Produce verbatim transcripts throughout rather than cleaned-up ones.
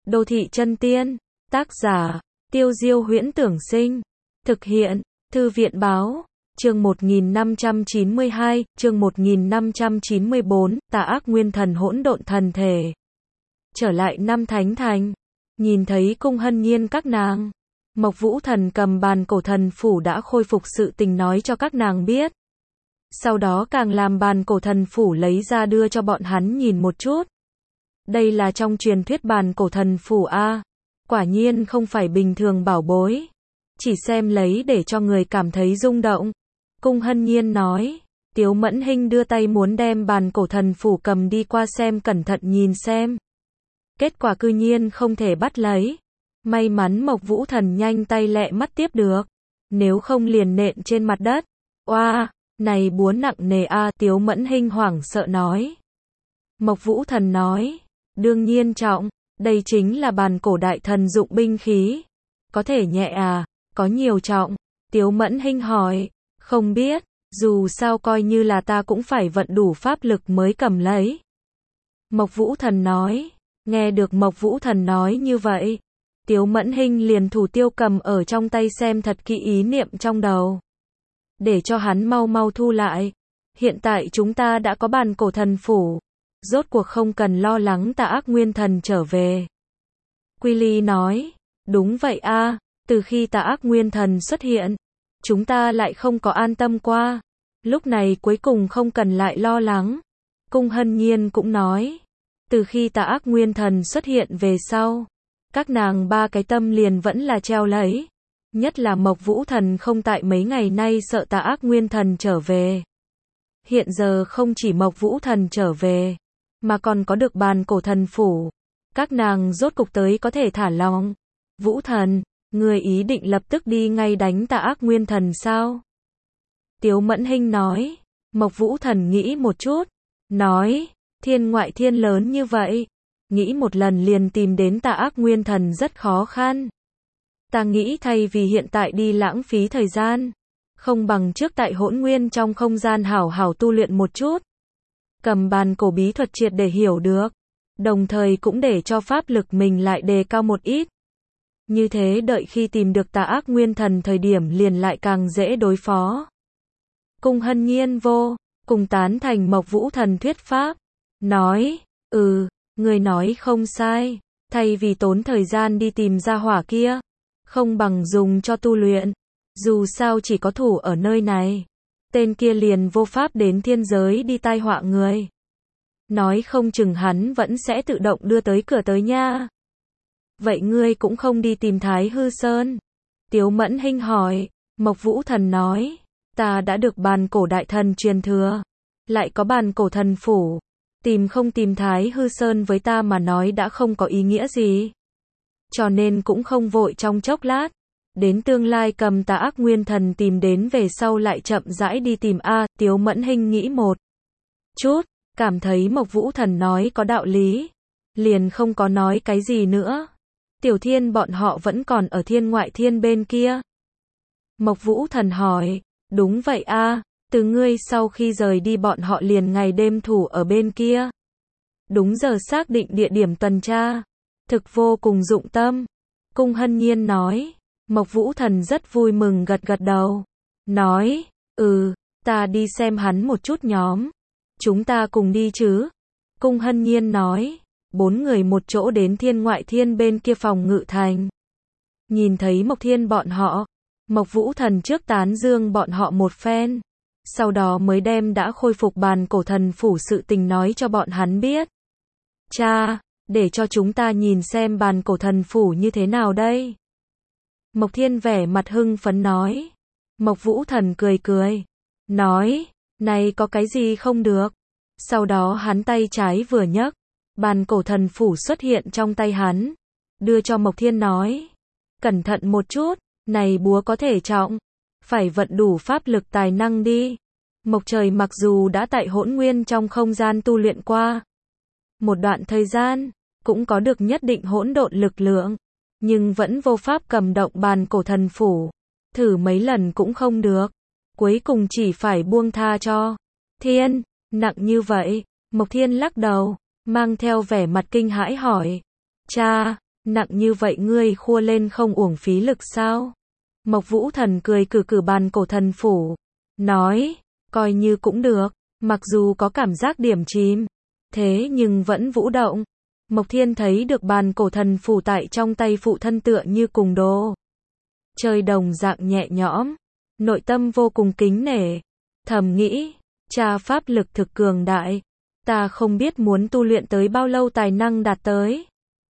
Đô thị chân tiên. Tác giả, Tiêu Diêu Huyễn Tưởng Sinh. Thực hiện, Thư viện Báo. Chương một nghìn năm trăm chín mươi hai, chương một nghìn năm trăm chín mươi bốn, Tà Ác Nguyên Thần Hỗn Độn Thần Thể. Trở lại năm Thánh Thành, nhìn thấy Cung Hân Nhiên các nàng, Mộc Vũ Thần cầm bàn cổ thần phủ đã khôi phục sự tình nói cho các nàng biết. Sau đó càng làm bàn cổ thần phủ lấy ra đưa cho bọn hắn nhìn một chút. Đây là trong truyền thuyết bàn cổ thần phủ a, quả nhiên không phải bình thường bảo bối, chỉ xem lấy để cho người cảm thấy rung động. Cung Hân Nhiên nói, Tiếu Mẫn Hinh đưa tay muốn đem bàn cổ thần phủ cầm đi qua xem cẩn thận nhìn xem. Kết quả cư nhiên không thể bắt lấy. May mắn Mộc Vũ Thần nhanh tay lẹ mắt tiếp được, nếu không liền nện trên mặt đất. Oa, wow, này búa nặng nề a, à, Tiếu Mẫn Hinh hoảng sợ nói. Mộc Vũ Thần nói, đương nhiên trọng, đây chính là bàn cổ đại thần dụng binh khí. Có thể nhẹ à, có nhiều trọng? Tiếu Mẫn Hinh hỏi, không biết, dù sao coi như là ta cũng phải vận đủ pháp lực mới cầm lấy. Mộc Vũ Thần nói, nghe được Mộc Vũ Thần nói như vậy, Tiếu Mẫn Hinh liền thủ tiêu cầm ở trong tay xem thật kỹ ý niệm trong đầu. Để cho hắn mau mau thu lại. Hiện tại chúng ta đã có bàn cổ thần phủ. Rốt cuộc không cần lo lắng Tà Ác Nguyên Thần trở về. Quy Ly nói, đúng vậy a, từ khi Tà Ác Nguyên Thần xuất hiện, chúng ta lại không có an tâm qua. Lúc này cuối cùng không cần lại lo lắng. Cung Hân Nhiên cũng nói, từ khi Tà Ác Nguyên Thần xuất hiện về sau, các nàng ba cái tâm liền vẫn là treo lấy. Nhất là Mộc Vũ Thần không tại mấy ngày nay sợ Tà Ác Nguyên Thần trở về. Hiện giờ không chỉ Mộc Vũ Thần trở về, mà còn có được bàn cổ thần phủ. Các nàng rốt cục tới có thể thả lòng. Vũ Thần, người ý định lập tức đi ngay đánh Tà Ác Nguyên Thần sao? Tiếu Mẫn Hinh nói. Mộc Vũ Thần nghĩ một chút, nói, thiên ngoại thiên lớn như vậy, nghĩ một lần liền tìm đến Tà Ác Nguyên Thần rất khó khăn. Ta nghĩ thay vì hiện tại đi lãng phí thời gian, không bằng trước tại Hỗn Nguyên trong không gian hảo hảo tu luyện một chút. Cầm bàn cổ bí thuật triệt để hiểu được, đồng thời cũng để cho pháp lực mình lại đề cao một ít. Như thế đợi khi tìm được Tà Ác Nguyên Thần thời điểm liền lại càng dễ đối phó. Cung Hân Nhiên vô cùng tán thành Mộc Vũ Thần thuyết pháp, nói, ừ, người nói không sai, thay vì tốn thời gian đi tìm ra hỏa kia, không bằng dùng cho tu luyện. Dù sao chỉ có thủ ở nơi này, tên kia liền vô pháp đến thiên giới đi tai họa người. Nói không chừng hắn vẫn sẽ tự động đưa tới cửa tới nha. Vậy ngươi cũng không đi tìm Thái Hư Sơn? Tiếu Mẫn Hinh hỏi. Mộc Vũ Thần nói, ta đã được bàn cổ đại thần truyền thừa, lại có bàn cổ thần phủ, tìm không tìm Thái Hư Sơn với ta mà nói đã không có ý nghĩa gì. Cho nên cũng không vội trong chốc lát, đến tương lai cầm Tà Ác Nguyên Thần tìm đến về sau lại chậm rãi đi tìm a. Tiếu Mẫn Hinh nghĩ một chút, cảm thấy Mộc Vũ Thần nói có đạo lý, liền không có nói cái gì nữa. Tiểu Thiên bọn họ vẫn còn ở thiên ngoại thiên bên kia. Mộc Vũ Thần hỏi, đúng vậy a, từ ngươi sau khi rời đi bọn họ liền ngày đêm thủ ở bên kia. Đúng giờ xác định địa điểm tuần tra, thực vô cùng dụng tâm. Cung Hân Nhiên nói. Mộc Vũ Thần rất vui mừng gật gật đầu, nói, ừ, ta đi xem hắn một chút nhóm. Chúng ta cùng đi chứ? Cung Hân Nhiên nói, bốn người một chỗ đến thiên ngoại thiên bên kia phòng ngự thành. Nhìn thấy Mộc Thiên bọn họ, Mộc Vũ Thần trước tán dương bọn họ một phen, sau đó mới đem đã khôi phục bàn cổ thần phủ sự tình nói cho bọn hắn biết. Cha, để cho chúng ta nhìn xem bàn cổ thần phủ như thế nào đây? Mộc Thiên vẻ mặt hưng phấn nói. Mộc Vũ Thần cười cười, nói, này có cái gì không được. Sau đó hắn tay trái vừa nhấc, bàn cổ thần phủ xuất hiện trong tay hắn, đưa cho Mộc Thiên nói, cẩn thận một chút, này búa có thể trọng, phải vận đủ pháp lực tài năng đi. Mộc Trời mặc dù đã tại Hỗn Nguyên trong không gian tu luyện qua một đoạn thời gian, cũng có được nhất định hỗn độn lực lượng, nhưng vẫn vô pháp cầm động bàn cổ thần phủ, thử mấy lần cũng không được, cuối cùng chỉ phải buông tha cho. Thiên, nặng như vậy? Mộc Thiên lắc đầu, mang theo vẻ mặt kinh hãi hỏi, cha, Nặng như vậy ngươi khua lên không uổng phí lực sao? Mộc Vũ Thần cười cử cử bàn cổ thần phủ, nói, coi như cũng được, mặc dù có cảm giác điểm chìm, thế nhưng vẫn vũ động. Mộc Thiên thấy được bàn cổ thần phủ tại trong tay phụ thân tựa như cùng đồ chơi đồng dạng nhẹ nhõm, nội tâm vô cùng kính nể, thầm nghĩ, cha pháp lực thực cường đại, ta không biết muốn tu luyện tới bao lâu tài năng đạt tới.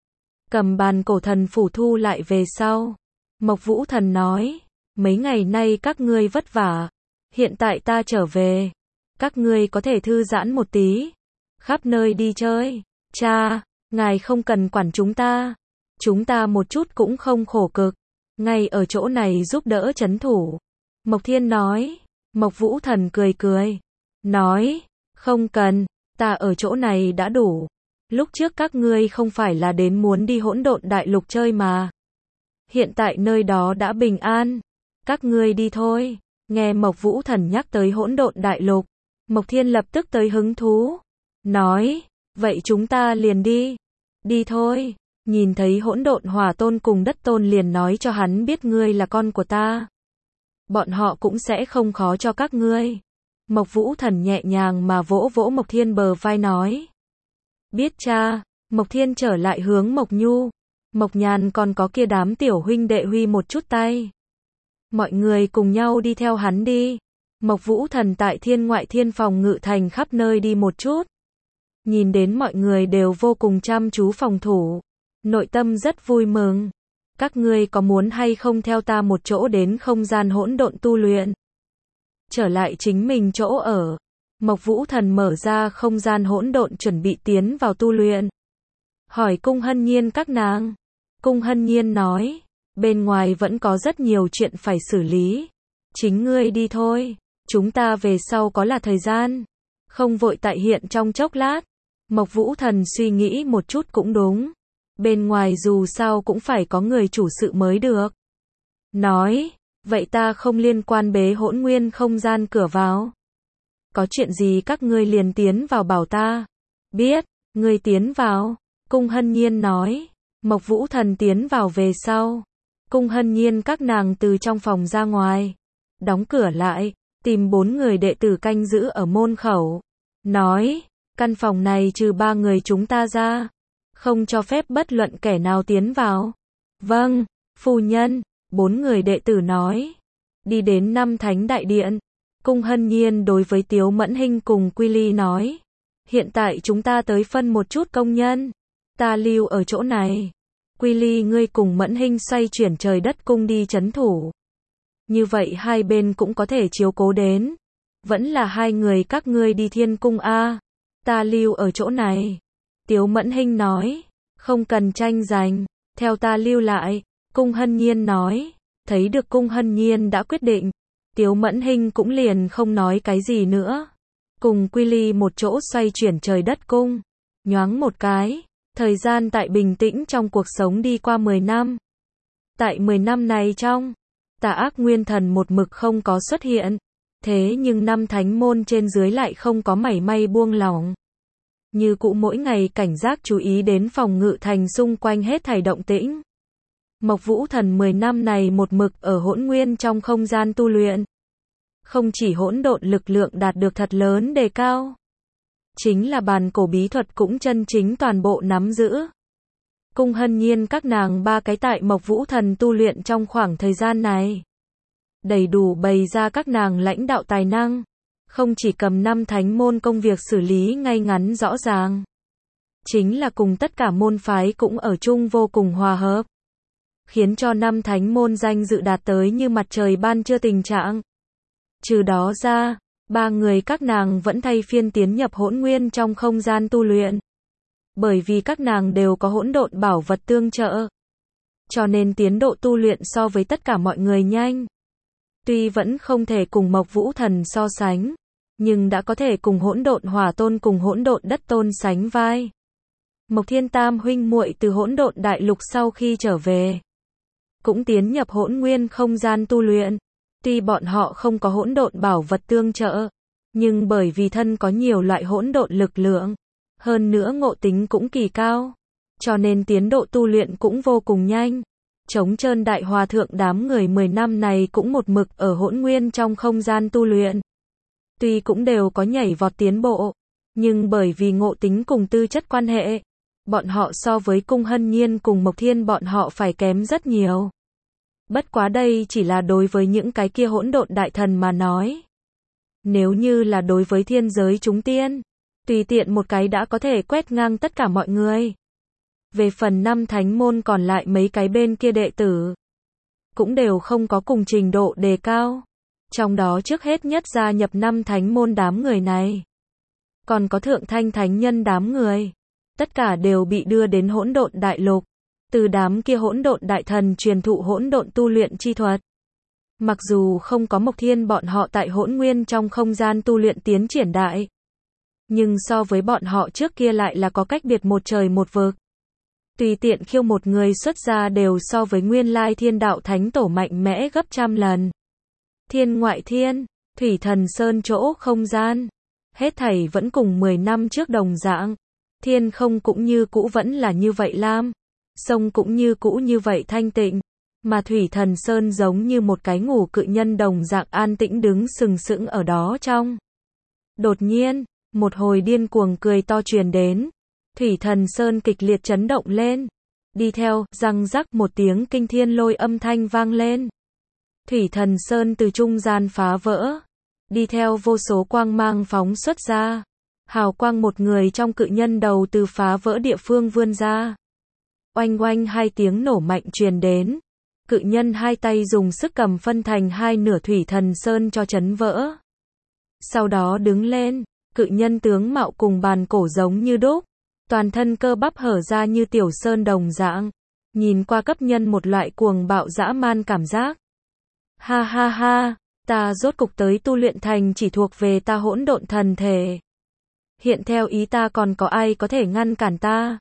Cầm bàn cổ thần phủ thu lại về sau, Mộc Vũ Thần nói, mấy ngày nay các ngươi vất vả, hiện tại ta trở về, các ngươi có thể thư giãn một tí, khắp nơi đi chơi. Cha, ngài không cần quản chúng ta, chúng ta một chút cũng không khổ cực, ngay ở chỗ này giúp đỡ trấn thủ. Mộc Thiên nói. Mộc Vũ Thần cười cười, nói, không cần, ta ở chỗ này đã đủ. Lúc trước các ngươi không phải là đến muốn đi hỗn độn đại lục chơi mà. Hiện tại nơi đó đã bình an, các ngươi đi thôi. Nghe Mộc Vũ Thần nhắc tới hỗn độn đại lục, Mộc Thiên lập tức tới hứng thú, nói, vậy chúng ta liền đi. Đi thôi. Nhìn thấy hỗn độn hỏa tôn cùng đất tôn liền nói cho hắn biết ngươi là con của ta. Bọn họ cũng sẽ không khó cho các ngươi. Mộc Vũ Thần nhẹ nhàng mà vỗ vỗ Mộc Thiên bờ vai nói. Biết cha. Mộc Thiên trở lại hướng Mộc Nhu, Mộc Nhàn còn có kia đám tiểu huynh đệ huy một chút tay. Mọi người cùng nhau đi theo hắn đi. Mộc Vũ Thần tại thiên ngoại thiên phòng ngự thành khắp nơi đi một chút. Nhìn đến mọi người đều vô cùng chăm chú phòng thủ, nội tâm rất vui mừng. Các ngươi có muốn hay không theo ta một chỗ đến không gian hỗn độn tu luyện? Trở lại chính mình chỗ ở, Mộc Vũ Thần mở ra không gian hỗn độn chuẩn bị tiến vào tu luyện. Hỏi Cung Hân Nhiên các nàng. Cung Hân Nhiên nói, bên ngoài vẫn có rất nhiều chuyện phải xử lý. Chính ngươi đi thôi, chúng ta về sau có là thời gian. Không vội tại hiện trong chốc lát. Mộc Vũ Thần suy nghĩ một chút cũng đúng. Bên ngoài dù sao cũng phải có người chủ sự mới được. Nói, vậy ta không liên quan bế hỗn nguyên không gian cửa vào. Có chuyện gì các ngươi liền tiến vào bảo ta. Biết, ngươi tiến vào. Cung Hân Nhiên nói. Mộc Vũ Thần tiến vào về sau. Cung Hân Nhiên các nàng từ trong phòng ra ngoài. Đóng cửa lại, tìm bốn người đệ tử canh giữ ở môn khẩu. Nói, căn phòng này trừ ba người chúng ta ra, không cho phép bất luận kẻ nào tiến vào. Vâng, phu nhân, bốn người đệ tử nói. Đi đến Năm Thánh Đại Điện. Cung Hân Nhiên đối với Tiếu Mẫn Hinh cùng Quy Ly nói. Hiện tại chúng ta tới phân một chút công nhân. Ta lưu ở chỗ này. Quy Ly ngươi cùng Mẫn Hinh xoay chuyển trời đất cung đi trấn thủ. Như vậy hai bên cũng có thể chiếu cố đến. Vẫn là hai người các ngươi đi thiên cung a. Ta lưu ở chỗ này. Tiếu Mẫn Hinh nói. Không cần tranh giành, theo ta lưu lại. Cung Hân Nhiên nói. Thấy được Cung Hân Nhiên đã quyết định, Tiếu Mẫn Hinh cũng liền không nói cái gì nữa. Cùng Quy Ly một chỗ xoay chuyển trời đất cung. Nhoáng một cái, thời gian tại bình tĩnh trong cuộc sống đi qua mười năm. Tại mười năm này trong, Tà Ác Nguyên Thần một mực không có xuất hiện. Thế nhưng năm thánh môn trên dưới lại không có mảy may buông lỏng. Như cũ mỗi ngày cảnh giác chú ý đến phòng ngự thành xung quanh hết thảy động tĩnh. Mộc Vũ Thần mười năm này một mực ở hỗn nguyên trong không gian tu luyện. Không chỉ hỗn độn lực lượng đạt được thật lớn đề cao, chính là bàn cổ bí thuật cũng chân chính toàn bộ nắm giữ. Cung Hân Nhiên các nàng ba cái tại Mộc Vũ Thần tu luyện trong khoảng thời gian này, đầy đủ bày ra các nàng lãnh đạo tài năng. Không chỉ cầm năm thánh môn công việc xử lý ngay ngắn rõ ràng, chính là cùng tất cả môn phái cũng ở chung vô cùng hòa hợp, khiến cho năm thánh môn danh dự đạt tới như mặt trời ban trưa tình trạng. Trừ đó ra, ba người các nàng vẫn thay phiên tiến nhập hỗn nguyên trong không gian tu luyện. Bởi vì các nàng đều có hỗn độn bảo vật tương trợ, cho nên tiến độ tu luyện so với tất cả mọi người nhanh. Tuy vẫn không thể cùng Mộc Vũ Thần so sánh, nhưng đã có thể cùng hỗn độn hỏa tôn cùng hỗn độn đất tôn sánh vai. Mộc Thiên Tam huynh muội từ hỗn độn đại lục sau khi trở về, cũng tiến nhập hỗn nguyên không gian tu luyện. Tuy bọn họ không có hỗn độn bảo vật tương trợ, nhưng bởi vì thân có nhiều loại hỗn độn lực lượng, hơn nữa ngộ tính cũng kỳ cao, cho nên tiến độ tu luyện cũng vô cùng nhanh. Trống Trơn Đại Hòa Thượng đám người mười năm này cũng một mực ở hỗn nguyên trong không gian tu luyện. Tuy cũng đều có nhảy vọt tiến bộ, nhưng bởi vì ngộ tính cùng tư chất quan hệ, bọn họ so với Cung Hân Nhiên cùng Mộc Thiên bọn họ phải kém rất nhiều. Bất quá đây chỉ là đối với những cái kia hỗn độn đại thần mà nói. Nếu như là đối với thiên giới chúng tiên, tùy tiện một cái đã có thể quét ngang tất cả mọi người. Về phần năm thánh môn còn lại mấy cái bên kia đệ tử, cũng đều không có cùng trình độ đề cao. Trong đó trước hết nhất gia nhập năm thánh môn đám người này. Còn có thượng thanh thánh nhân đám người. Tất cả đều bị đưa đến hỗn độn đại lục. Từ đám kia hỗn độn đại thần truyền thụ hỗn độn tu luyện chi thuật. Mặc dù không có Mộc Thiên bọn họ tại hỗn nguyên trong không gian tu luyện tiến triển đại. Nhưng so với bọn họ trước kia lại là có cách biệt một trời một vực. Tùy tiện khiêu một người xuất ra đều so với nguyên lai thiên đạo thánh tổ mạnh mẽ gấp trăm lần. Thiên ngoại thiên, thủy thần sơn chỗ không gian. Hết thảy vẫn cùng mười năm trước đồng dạng. Thiên không cũng như cũ vẫn là như vậy lam. Sông cũng như cũ như vậy thanh tịnh. Mà thủy thần sơn giống như một cái ngủ cự nhân đồng dạng an tĩnh đứng sừng sững ở đó trong. Đột nhiên, một hồi điên cuồng cười to truyền đến. Thủy thần sơn kịch liệt chấn động lên. Đi theo, răng rắc một tiếng kinh thiên lôi âm thanh vang lên. Thủy thần sơn từ trung gian phá vỡ. Đi theo vô số quang mang phóng xuất ra. Hào quang một người trong cự nhân đầu từ phá vỡ địa phương vươn ra. Oanh oanh hai tiếng nổ mạnh truyền đến. Cự nhân hai tay dùng sức cầm phân thành hai nửa thủy thần sơn cho chấn vỡ. Sau đó đứng lên, cự nhân tướng mạo cùng bàn cổ giống như đúc. Toàn thân cơ bắp hở ra như tiểu sơn đồng dạng. Nhìn qua cấp nhân một loại cuồng bạo dã man cảm giác. Ha ha ha, ta rốt cục tới tu luyện thành chỉ thuộc về ta hỗn độn thần thể. Hiện theo ý ta còn có ai có thể ngăn cản ta?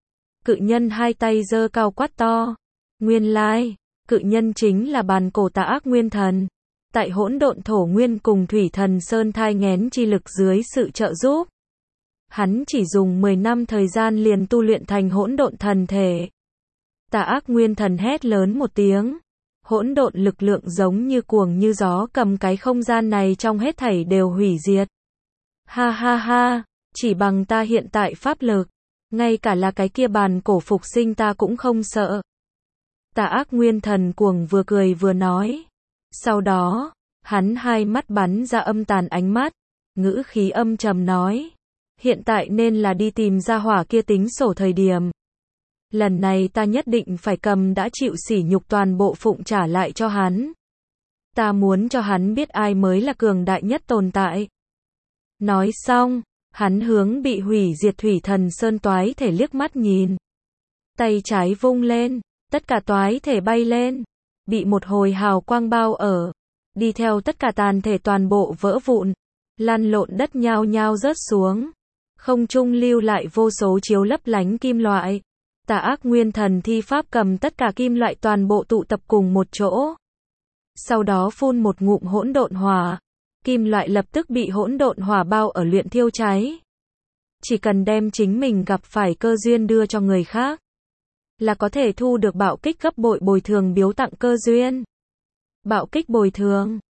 Cự nhân hai tay giơ cao quát to. Nguyên lai, cự nhân chính là bàn cổ tà ác nguyên thần. Tại hỗn độn thổ nguyên cùng thủy thần sơn thai nghén chi lực dưới sự trợ giúp. Hắn chỉ dùng mười năm thời gian liền tu luyện thành hỗn độn thần thể. Tà ác nguyên thần hét lớn một tiếng. Hỗn độn lực lượng giống như cuồng như gió cầm cái không gian này trong hết thảy đều hủy diệt. Ha ha ha, chỉ bằng ta hiện tại pháp lực, ngay cả là cái kia bàn cổ phục sinh ta cũng không sợ. Tà ác nguyên thần cuồng vừa cười vừa nói. Sau đó, hắn hai mắt bắn ra âm tàn ánh mắt, ngữ khí âm trầm nói. Hiện tại nên là đi tìm ra hỏa kia tính sổ thời điểm. Lần này ta nhất định phải cầm đã chịu sỉ nhục toàn bộ phụng trả lại cho hắn. Ta muốn cho hắn biết ai mới là cường đại nhất tồn tại. Nói xong, hắn hướng bị hủy diệt thủy thần sơn toái thể liếc mắt nhìn. Tay trái vung lên, tất cả toái thể bay lên. Bị một hồi hào quang bao ở. Đi theo tất cả tàn thể toàn bộ vỡ vụn. Lăn lộn đất nhao nhao rớt xuống. Không trung lưu lại vô số chiếu lấp lánh kim loại. Tà ác nguyên thần thi pháp cầm tất cả kim loại toàn bộ tụ tập cùng một chỗ. Sau đó phun một ngụm hỗn độn hỏa. Kim loại lập tức bị hỗn độn hỏa bao ở luyện thiêu cháy. Chỉ cần đem chính mình gặp phải cơ duyên đưa cho người khác, là có thể thu được bạo kích gấp bội bồi thường biếu tặng cơ duyên. Bạo kích bồi thường.